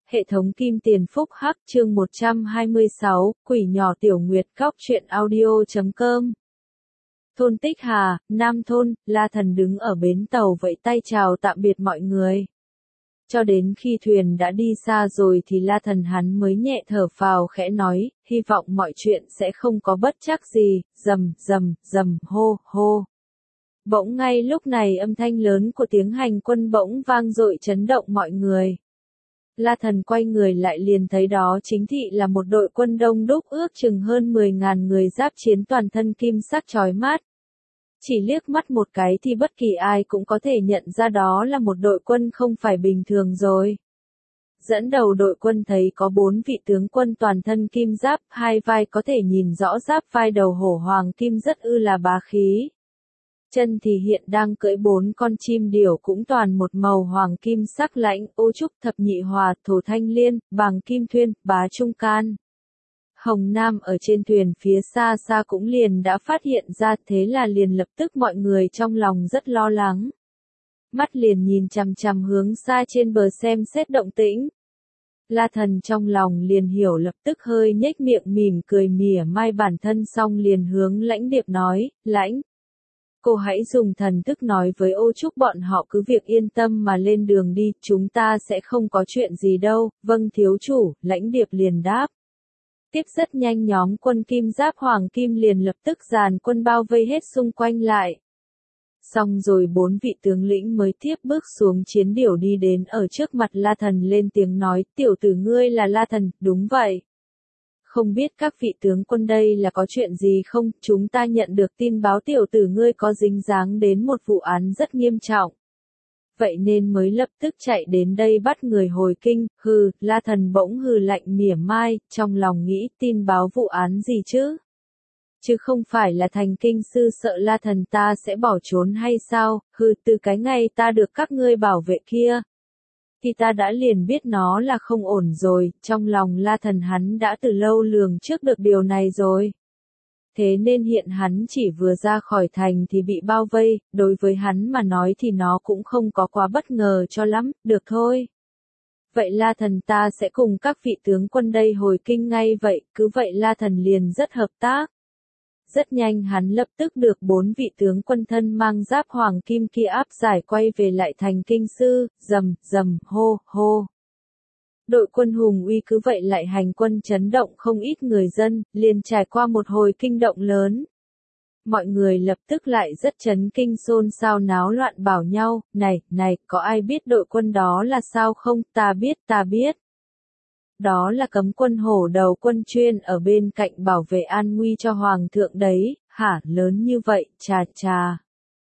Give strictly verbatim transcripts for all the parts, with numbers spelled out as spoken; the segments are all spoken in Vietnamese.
Hệ thống Kim Tiền Phúc Hắc chương một trăm hai mươi sáu, Quỷ nhỏ Tiểu Nguyệt Cóc truyện audio chấm com. Thôn Tích Hà, Nam Thôn, La Thần đứng ở bến tàu vẫy tay chào tạm biệt mọi người. Cho đến khi thuyền đã đi xa rồi thì La Thần hắn mới nhẹ thở phào khẽ nói, hy vọng mọi chuyện sẽ không có bất trắc gì, rầm, rầm, rầm, hô, hô. Bỗng ngay lúc này âm thanh lớn của tiếng hành quân bỗng vang dội chấn động mọi người. La Thần quay người lại liền thấy đó chính thị là một đội quân đông đúc ước chừng hơn mười ngàn người giáp chiến toàn thân kim sắc chói mắt. Chỉ liếc mắt một cái thì bất kỳ ai cũng có thể nhận ra đó là một đội quân không phải bình thường rồi. Dẫn đầu đội quân thấy có bốn vị tướng quân toàn thân kim giáp, hai vai có thể nhìn rõ giáp vai đầu hổ hoàng kim rất ư là bá khí. Chân thì hiện đang cưỡi bốn con chim điểu cũng toàn một màu hoàng kim sắc lãnh, ô trúc thập nhị hòa, thổ thanh liên, bàng kim thuyên, bá trung can. Hồng Nam ở trên thuyền phía xa xa cũng liền đã phát hiện ra, thế là liền lập tức mọi người trong lòng rất lo lắng. Mắt liền nhìn chằm chằm hướng xa trên bờ xem xét động tĩnh. La Thần trong lòng liền hiểu lập tức hơi nhếch miệng mỉm cười mỉa mai bản thân xong liền hướng Lãnh Điệp nói, Lãnh. Cô hãy dùng thần thức nói với ô trúc bọn họ cứ việc yên tâm mà lên đường đi, chúng ta sẽ không có chuyện gì đâu, vâng thiếu chủ, Lãnh Điệp liền đáp. Tiếp rất nhanh nhóm quân kim giáp hoàng kim liền lập tức dàn quân bao vây hết xung quanh lại. Xong rồi bốn vị tướng lĩnh mới tiếp bước xuống chiến điểu đi đến ở trước mặt La Thần lên tiếng nói, tiểu tử ngươi là La Thần, đúng vậy. Không biết các vị tướng quân đây là có chuyện gì không, chúng ta nhận được tin báo tiểu tử ngươi có dính dáng đến một vụ án rất nghiêm trọng. Vậy nên mới lập tức chạy đến đây bắt người hồi kinh, hừ, La Thần bỗng hừ lạnh mỉa mai, trong lòng nghĩ tin báo vụ án gì chứ? Chứ không phải là thành kinh sư sợ La Thần ta sẽ bỏ trốn hay sao, hừ từ cái ngày ta được các ngươi bảo vệ kia. Thì ta đã liền biết nó là không ổn rồi, trong lòng La Thần hắn đã từ lâu lường trước được điều này rồi. Thế nên hiện hắn chỉ vừa ra khỏi thành thì bị bao vây, đối với hắn mà nói thì nó cũng không có quá bất ngờ cho lắm, được thôi. Vậy La Thần ta sẽ cùng các vị tướng quân đây hồi kinh ngay vậy, cứ vậy La Thần liền rất hợp tác. Rất nhanh hắn lập tức được bốn vị tướng quân thân mang giáp hoàng kim kia áp giải quay về lại thành kinh sư, rầm, rầm, hô, hô. Đội quân hùng uy cứ vậy lại hành quân chấn động không ít người dân, liền trải qua một hồi kinh động lớn. Mọi người lập tức lại rất chấn kinh xôn xao náo loạn bảo nhau, này, này, có ai biết đội quân đó là sao không, ta biết, ta biết. Đó là cấm quân hổ đầu quân chuyên ở bên cạnh bảo vệ an nguy cho hoàng thượng đấy, hả, lớn như vậy, chà chà.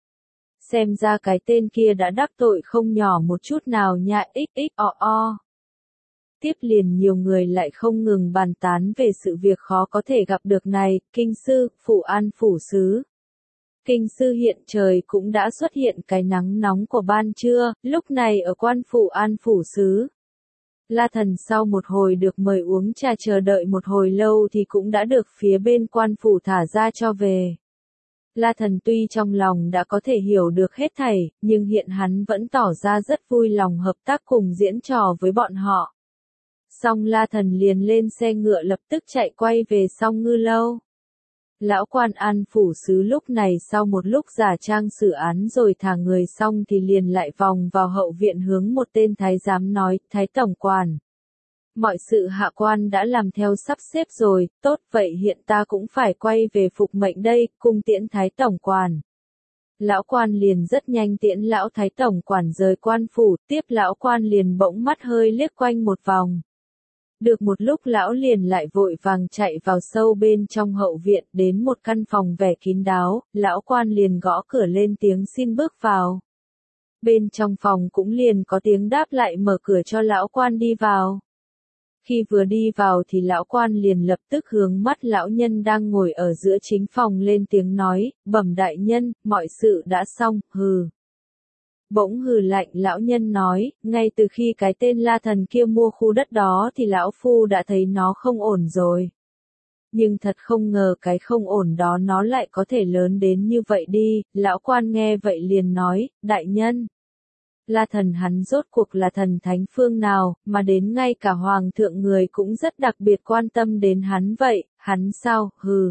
Xem ra cái tên kia đã đắc tội không nhỏ một chút nào nha, xxo. Tiếp liền nhiều người lại không ngừng bàn tán về sự việc khó có thể gặp được này, kinh sư, phủ an phủ sứ. Kinh sư hiện trời cũng đã xuất hiện cái nắng nóng của ban trưa, lúc này ở quan phủ an phủ sứ. La Thần sau một hồi được mời uống trà chờ đợi một hồi lâu thì cũng đã được phía bên quan phủ thả ra cho về. La Thần tuy trong lòng đã có thể hiểu được hết thảy, nhưng hiện hắn vẫn tỏ ra rất vui lòng hợp tác cùng diễn trò với bọn họ. Xong La Thần liền lên xe ngựa lập tức chạy quay về Song Ngư Lâu. Lão quan an phủ sứ lúc này sau một lúc giả trang xử án rồi thả người xong thì liền lại vòng vào hậu viện hướng một tên thái giám nói, thái tổng quản. Mọi sự hạ quan đã làm theo sắp xếp rồi, tốt vậy hiện ta cũng phải quay về phục mệnh đây, cung tiễn thái tổng quản. Lão quan liền rất nhanh tiễn lão thái tổng quản rời quan phủ, tiếp lão quan liền bỗng mắt hơi liếc quanh một vòng. Được một lúc lão liền lại vội vàng chạy vào sâu bên trong hậu viện đến một căn phòng vẻ kín đáo, lão quan liền gõ cửa lên tiếng xin bước vào. Bên trong phòng cũng liền có tiếng đáp lại mở cửa cho lão quan đi vào. Khi vừa đi vào thì lão quan liền lập tức hướng mắt lão nhân đang ngồi ở giữa chính phòng lên tiếng nói, bẩm đại nhân, mọi sự đã xong, hừ. Bỗng hừ lạnh lão nhân nói, ngay từ khi cái tên La Thần kia mua khu đất đó thì lão phu đã thấy nó không ổn rồi. Nhưng thật không ngờ cái không ổn đó nó lại có thể lớn đến như vậy đi, lão quan nghe vậy liền nói, đại nhân. La Thần hắn rốt cuộc là thần thánh phương nào, mà đến ngay cả hoàng thượng người cũng rất đặc biệt quan tâm đến hắn vậy, hắn sao, hừ.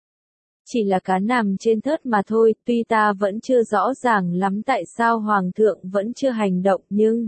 Chỉ là cá nằm trên thớt mà thôi, tuy ta vẫn chưa rõ ràng lắm tại sao hoàng thượng vẫn chưa hành động nhưng...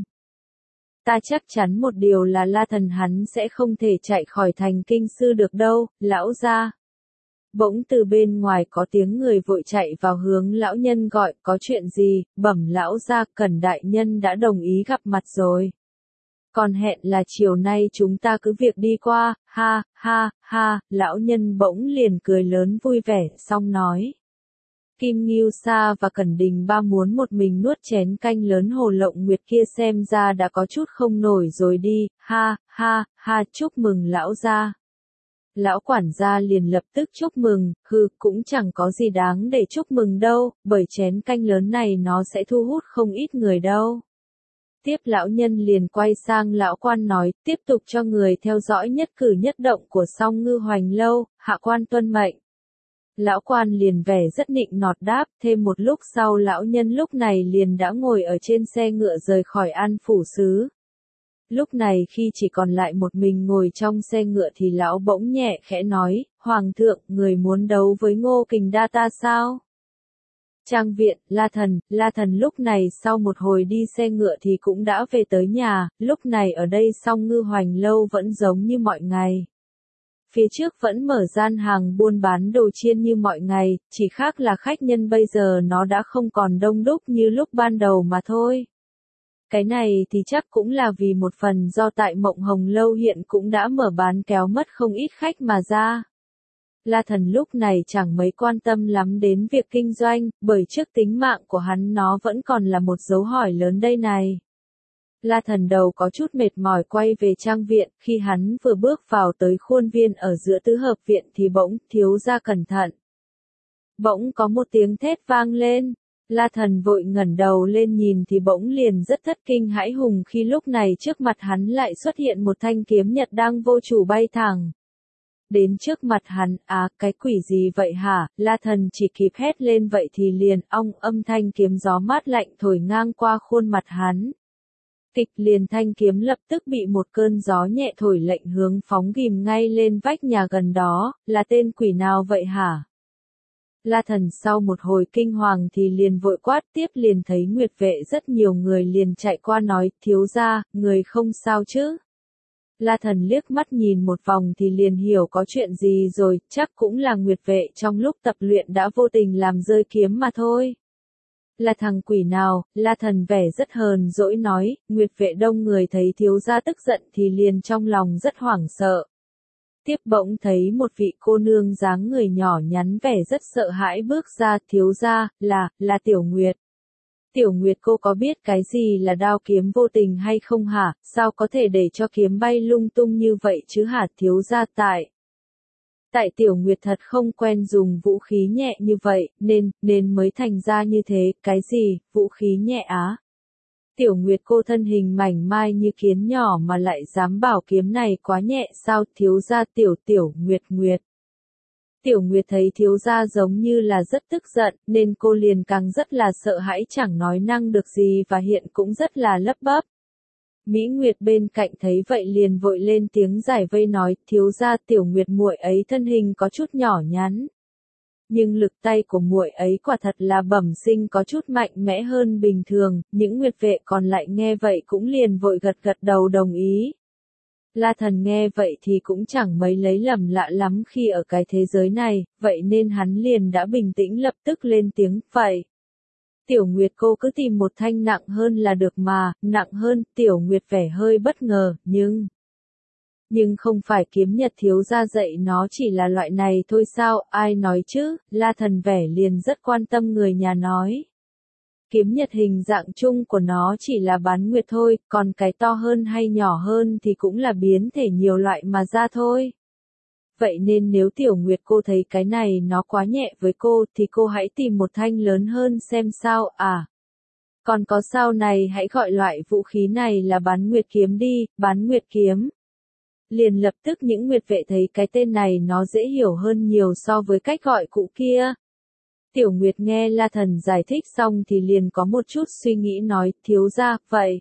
Ta chắc chắn một điều là La Thần hắn sẽ không thể chạy khỏi thành kinh sư được đâu, lão gia. Bỗng từ bên ngoài có tiếng người vội chạy vào hướng lão nhân gọi, có chuyện gì, bẩm lão gia, Cẩn đại nhân đã đồng ý gặp mặt rồi. Còn hẹn là chiều nay chúng ta cứ việc đi qua, ha, ha, ha, lão nhân bỗng liền cười lớn vui vẻ, xong nói. Kim Ngưu Sa và Cẩn Đình Ba muốn một mình nuốt chén canh lớn Hồ Lộng Nguyệt kia xem ra đã có chút không nổi rồi đi, ha, ha, ha, chúc mừng lão gia. Lão quản gia liền lập tức chúc mừng, hừ, cũng chẳng có gì đáng để chúc mừng đâu, bởi chén canh lớn này nó sẽ thu hút không ít người đâu. Tiếp lão nhân liền quay sang lão quan nói, tiếp tục cho người theo dõi nhất cử nhất động của Song Ngư Hoành lâu, hạ quan tuân mệnh. Lão quan liền vẻ rất nịnh nọt đáp, thêm một lúc sau lão nhân lúc này liền đã ngồi ở trên xe ngựa rời khỏi An Phủ Sứ. Lúc này khi chỉ còn lại một mình ngồi trong xe ngựa thì lão bỗng nhẹ khẽ nói, Hoàng thượng, người muốn đấu với Ngô Kình Đa ta sao? Trang viện, La Thần, La Thần lúc này sau một hồi đi xe ngựa thì cũng đã về tới nhà, lúc này ở đây Song Ngư Hoành lâu vẫn giống như mọi ngày. Phía trước vẫn mở gian hàng buôn bán đồ chiên như mọi ngày, chỉ khác là khách nhân bây giờ nó đã không còn đông đúc như lúc ban đầu mà thôi. Cái này thì chắc cũng là vì một phần do tại Mộng Hồng lâu hiện cũng đã mở bán kéo mất không ít khách mà ra. La Thần lúc này chẳng mấy quan tâm lắm đến việc kinh doanh, bởi trước tính mạng của hắn nó vẫn còn là một dấu hỏi lớn đây này. La Thần đầu có chút mệt mỏi quay về trang viện, khi hắn vừa bước vào tới khuôn viên ở giữa tứ hợp viện thì bỗng, thiếu gia cẩn thận. Bỗng có một tiếng thét vang lên, La Thần vội ngẩng đầu lên nhìn thì bỗng liền rất thất kinh hãi hùng khi lúc này trước mặt hắn lại xuất hiện một thanh kiếm nhật đang vô chủ bay thẳng. Đến trước mặt hắn, à, cái quỷ gì vậy hả, La Thần chỉ kịp hét lên vậy thì liền, ong âm thanh kiếm gió mát lạnh thổi ngang qua khuôn mặt hắn. Kịch liền thanh kiếm lập tức bị một cơn gió nhẹ thổi lệnh hướng phóng ghim ngay lên vách nhà gần đó, là tên quỷ nào vậy hả? La Thần sau một hồi kinh hoàng thì liền vội quát tiếp liền thấy Nguyệt vệ rất nhiều người liền chạy qua nói, thiếu gia, người không sao chứ? La Thần liếc mắt nhìn một vòng thì liền hiểu có chuyện gì rồi, chắc cũng là Nguyệt vệ trong lúc tập luyện đã vô tình làm rơi kiếm mà thôi. Là thằng quỷ nào, La Thần vẻ rất hờn dỗi nói, Nguyệt vệ đông người thấy thiếu gia tức giận thì liền trong lòng rất hoảng sợ. Tiếp bỗng thấy một vị cô nương dáng người nhỏ nhắn vẻ rất sợ hãi bước ra, thiếu gia, là, là Tiểu Nguyệt. Tiểu Nguyệt cô có biết cái gì là đao kiếm vô tình hay không hả, sao có thể để cho kiếm bay lung tung như vậy chứ hả thiếu gia tại. Tại Tiểu Nguyệt thật không quen dùng vũ khí nhẹ như vậy, nên, nên mới thành ra như thế, cái gì, vũ khí nhẹ á. Tiểu Nguyệt cô thân hình mảnh mai như kiến nhỏ mà lại dám bảo kiếm này quá nhẹ sao, thiếu gia Tiểu Tiểu Nguyệt Nguyệt. Tiểu Nguyệt thấy thiếu gia giống như là rất tức giận, nên cô liền càng rất là sợ hãi chẳng nói năng được gì và hiện cũng rất là lấp bắp. Mỹ Nguyệt bên cạnh thấy vậy liền vội lên tiếng giải vây nói, thiếu gia Tiểu Nguyệt muội ấy thân hình có chút nhỏ nhắn. Nhưng lực tay của muội ấy quả thật là bẩm sinh có chút mạnh mẽ hơn bình thường, những Nguyệt vệ còn lại nghe vậy cũng liền vội gật gật đầu đồng ý. La Thần nghe vậy thì cũng chẳng mấy lấy lầm lạ lắm khi ở cái thế giới này, vậy nên hắn liền đã bình tĩnh lập tức lên tiếng, vậy. Tiểu Nguyệt cô cứ tìm một thanh nặng hơn là được mà, nặng hơn, Tiểu Nguyệt vẻ hơi bất ngờ, nhưng... Nhưng không phải kiếm nhật thiếu gia dạy nó chỉ là loại này thôi sao, ai nói chứ, La Thần vẻ liền rất quan tâm người nhà nói. Kiếm nhật hình dạng chung của nó chỉ là bán nguyệt thôi, còn cái to hơn hay nhỏ hơn thì cũng là biến thể nhiều loại mà ra thôi. Vậy nên nếu Tiểu Nguyệt cô thấy cái này nó quá nhẹ với cô thì cô hãy tìm một thanh lớn hơn xem sao, à. Còn có sau này hãy gọi loại vũ khí này là bán nguyệt kiếm đi, bán nguyệt kiếm. Liền lập tức những Nguyệt vệ thấy cái tên này nó dễ hiểu hơn nhiều so với cách gọi cũ kia. Tiểu Nguyệt nghe La Thần giải thích xong thì liền có một chút suy nghĩ nói, thiếu gia, vậy.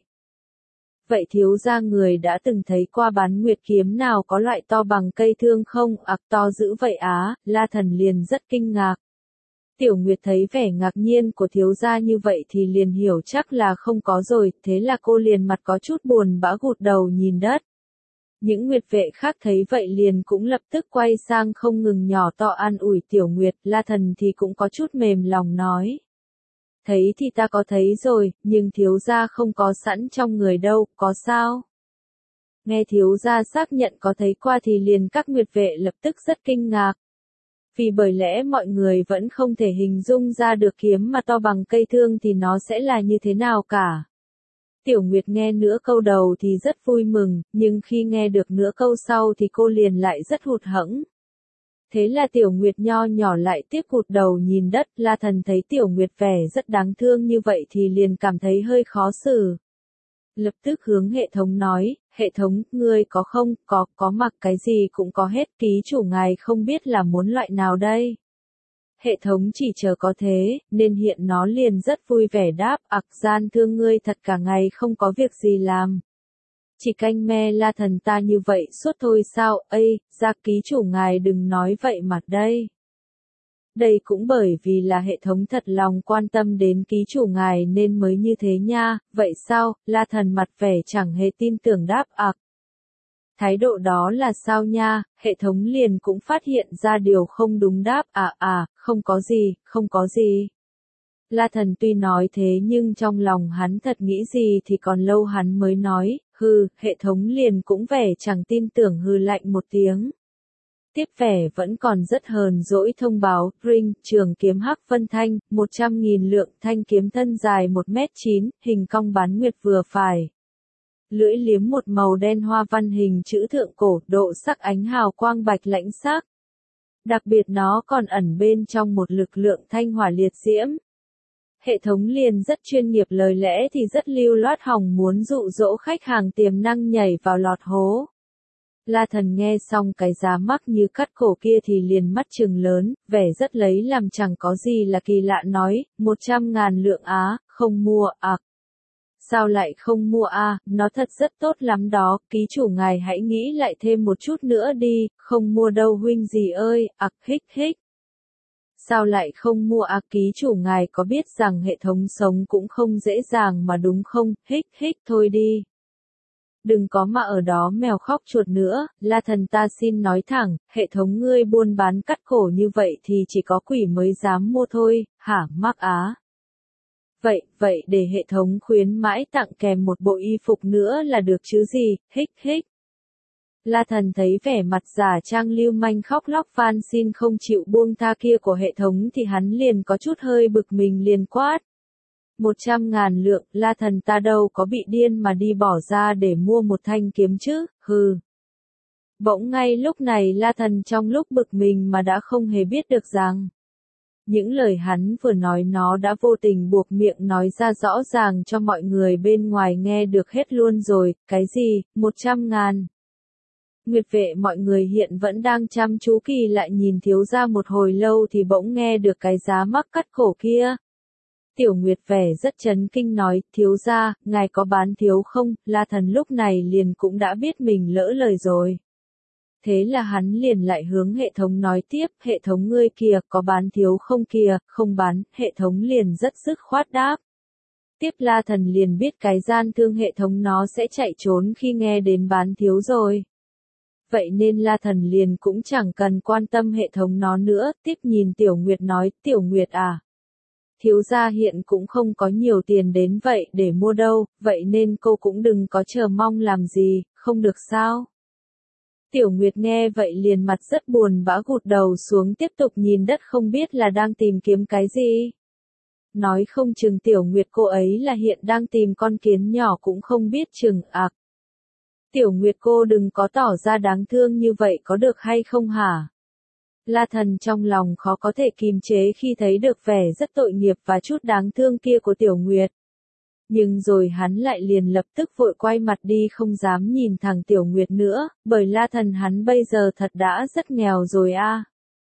Vậy thiếu gia người đã từng thấy qua bán nguyệt kiếm nào có loại to bằng cây thương không? Ặc to dữ vậy á, La Thần liền rất kinh ngạc. Tiểu Nguyệt thấy vẻ ngạc nhiên của thiếu gia như vậy thì liền hiểu chắc là không có rồi, thế là cô liền mặt có chút buồn bã gục đầu nhìn đất. Những nguyệt vệ khác thấy vậy liền cũng lập tức quay sang không ngừng nhỏ to an ủi Tiểu Nguyệt, La Thần thì cũng có chút mềm lòng nói. Thấy thì ta có thấy rồi, nhưng thiếu gia không có sẵn trong người đâu, có sao? Nghe thiếu gia xác nhận có thấy qua thì liền các nguyệt vệ lập tức rất kinh ngạc. Vì bởi lẽ mọi người vẫn không thể hình dung ra được kiếm mà to bằng cây thương thì nó sẽ là như thế nào cả. Tiểu Nguyệt nghe nửa câu đầu thì rất vui mừng, nhưng khi nghe được nửa câu sau thì cô liền lại rất hụt hẫng. Thế là Tiểu Nguyệt nho nhỏ lại tiếp hụt đầu nhìn đất, La Thần thấy Tiểu Nguyệt vẻ rất đáng thương như vậy thì liền cảm thấy hơi khó xử. Lập tức hướng hệ thống nói, hệ thống, ngươi có không, có, có mặc cái gì cũng có hết, ký chủ ngài không biết là muốn loại nào đây. Hệ thống chỉ chờ có thế, nên hiện nó liền rất vui vẻ đáp, ặc gian thương ngươi thật cả ngày không có việc gì làm. Chỉ canh me La Thần ta như vậy suốt thôi sao, ây, ra ký chủ ngài đừng nói vậy mặt đây. Đây cũng bởi vì là hệ thống thật lòng quan tâm đến ký chủ ngài nên mới như thế nha, vậy sao, La Thần mặt vẻ chẳng hề tin tưởng đáp ặc. Thái độ đó là sao nha, hệ thống liền cũng phát hiện ra điều không đúng đáp à à, không có gì, không có gì. La Thần tuy nói thế nhưng trong lòng hắn thật nghĩ gì thì còn lâu hắn mới nói, hừ, hệ thống liền cũng vẻ chẳng tin tưởng hừ lạnh một tiếng. Tiếp vẻ vẫn còn rất hờn dỗi thông báo, ring, trường kiếm hắc vân thanh, một trăm nghìn lượng, thanh kiếm thân dài một mét chín, hình cong bán nguyệt vừa phải. Lưỡi liếm một màu đen hoa văn hình chữ thượng cổ, độ sắc ánh hào quang bạch lãnh sắc. Đặc biệt nó còn ẩn bên trong một lực lượng thanh hỏa liệt diễm. Hệ thống liền rất chuyên nghiệp, lời lẽ thì rất lưu loát, hòng muốn dụ dỗ khách hàng tiềm năng nhảy vào lọt hố. La Thần nghe xong cái giá mắc như cắt cổ kia thì liền mắt trừng lớn, vẻ rất lấy làm chẳng có gì là kỳ lạ nói, một trăm ngàn lượng á, không mua, ặc. Sao lại không mua a? Nó thật rất tốt lắm đó, ký chủ ngài hãy nghĩ lại thêm một chút nữa đi, không mua đâu huynh gì ơi, ặc hích hích. Sao lại không mua a? Ký chủ ngài có biết rằng hệ thống sống cũng không dễ dàng mà đúng không, hích hích thôi đi. Đừng có mà ở đó mèo khóc chuột nữa, La Thần ta xin nói thẳng, hệ thống ngươi buôn bán cắt cổ như vậy thì chỉ có quỷ mới dám mua thôi, hả mắc á. Vậy, vậy để hệ thống khuyến mãi tặng kèm một bộ y phục nữa là được chứ gì, hích hích. La Thần thấy vẻ mặt giả trang lưu manh khóc lóc van xin không chịu buông tha kia của hệ thống thì hắn liền có chút hơi bực mình liền quát. Một trăm ngàn lượng, La Thần ta đâu có bị điên mà đi bỏ ra để mua một thanh kiếm chứ, hừ. Bỗng ngay lúc này La Thần trong lúc bực mình mà đã không hề biết được rằng. Những lời hắn vừa nói nó đã vô tình buộc miệng nói ra rõ ràng cho mọi người bên ngoài nghe được hết luôn rồi, cái gì, một trăm ngàn. Nguyệt vệ mọi người hiện vẫn đang chăm chú kỳ lại nhìn thiếu gia một hồi lâu thì bỗng nghe được cái giá mắc cắt cổ kia. Tiểu Nguyệt vẻ rất chấn kinh nói, thiếu gia, ngài có bán thiếu không? La Thần lúc này liền cũng đã biết mình lỡ lời rồi. Thế là hắn liền lại hướng hệ thống nói tiếp, hệ thống ngươi kìa, có bán thiếu không kìa, không bán, hệ thống liền rất dứt khoát đáp. Tiếp La Thần liền biết cái gian thương hệ thống nó sẽ chạy trốn khi nghe đến bán thiếu rồi. Vậy nên La Thần liền cũng chẳng cần quan tâm hệ thống nó nữa, tiếp nhìn Tiểu Nguyệt nói, Tiểu Nguyệt à. Thiếu gia hiện cũng không có nhiều tiền đến vậy để mua đâu, vậy nên cô cũng đừng có chờ mong làm gì, không được sao. Tiểu Nguyệt nghe vậy liền mặt rất buồn bã gục đầu xuống tiếp tục nhìn đất không biết là đang tìm kiếm cái gì. Nói không chừng Tiểu Nguyệt cô ấy là hiện đang tìm con kiến nhỏ cũng không biết chừng ạc. Tiểu Nguyệt cô đừng có tỏ ra đáng thương như vậy có được hay không hả? La Thần trong lòng khó có thể kìm chế khi thấy được vẻ rất tội nghiệp và chút đáng thương kia của Tiểu Nguyệt. Nhưng rồi hắn lại liền lập tức vội quay mặt đi không dám nhìn thẳng Tiểu Nguyệt nữa, bởi La Thần hắn bây giờ thật đã rất nghèo rồi a.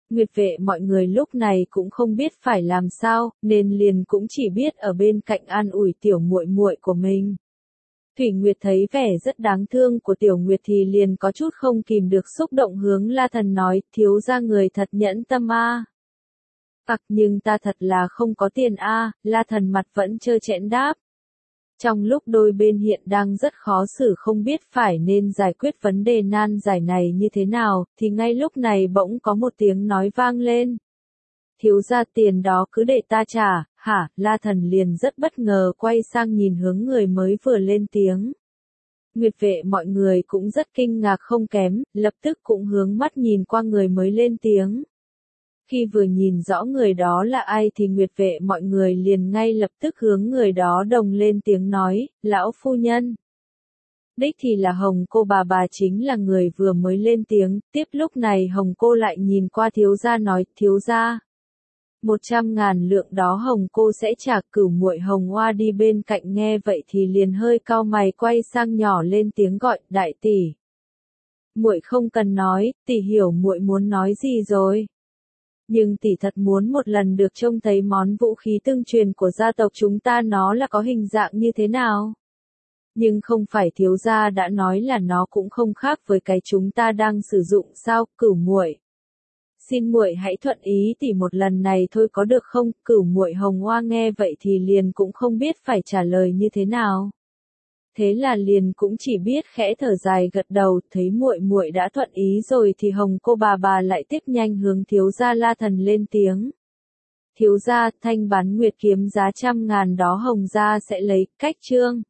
Nguyệt vệ mọi người lúc này cũng không biết phải làm sao, nên liền cũng chỉ biết ở bên cạnh an ủi tiểu muội muội của mình. Thủy Nguyệt thấy vẻ rất đáng thương của Tiểu Nguyệt thì liền có chút không kìm được xúc động hướng La Thần nói, thiếu gia người thật nhẫn tâm a. Ặc nhưng ta thật là không có tiền a, La Thần mặt vẫn trơ trẽn đáp. Trong lúc đôi bên hiện đang rất khó xử không biết phải nên giải quyết vấn đề nan giải này như thế nào, thì ngay lúc này bỗng có một tiếng nói vang lên. Thiếu gia tiền đó cứ để ta trả, hả? La Thần liền rất bất ngờ quay sang nhìn hướng người mới vừa lên tiếng. Nguyệt vệ mọi người cũng rất kinh ngạc không kém, lập tức cũng hướng mắt nhìn qua người mới lên tiếng. Khi vừa nhìn rõ người đó là ai thì Nguyệt vệ mọi người liền ngay lập tức hướng người đó đồng lên tiếng nói, lão phu nhân. Đích thì là Hồng cô bà bà chính là người vừa mới lên tiếng, tiếp lúc này Hồng cô lại nhìn qua thiếu gia nói, thiếu gia. Một trăm ngàn lượng đó Hồng cô sẽ trả. Cửu muội Hồng Hoa đi bên cạnh nghe vậy thì liền hơi cau mày quay sang nhỏ lên tiếng gọi, đại tỷ. Muội không cần nói, tỷ hiểu muội muốn nói gì rồi. Nhưng tỷ thật muốn một lần được trông thấy món vũ khí tương truyền của gia tộc chúng ta nó là có hình dạng như thế nào. Nhưng không phải thiếu gia đã nói là nó cũng không khác với cái chúng ta đang sử dụng sao, Cửu muội. Xin muội hãy thuận ý tỷ một lần này thôi có được không? Cửu muội Hồng Hoa nghe vậy thì liền cũng không biết phải trả lời như thế nào. Thế là liền cũng chỉ biết khẽ thở dài gật đầu, thấy muội muội đã thuận ý rồi thì Hồng cô bà bà lại tiếp nhanh hướng thiếu gia La Thần lên tiếng. Thiếu gia, thanh bán nguyệt kiếm giá trăm ngàn đó Hồng gia sẽ lấy, cách trương.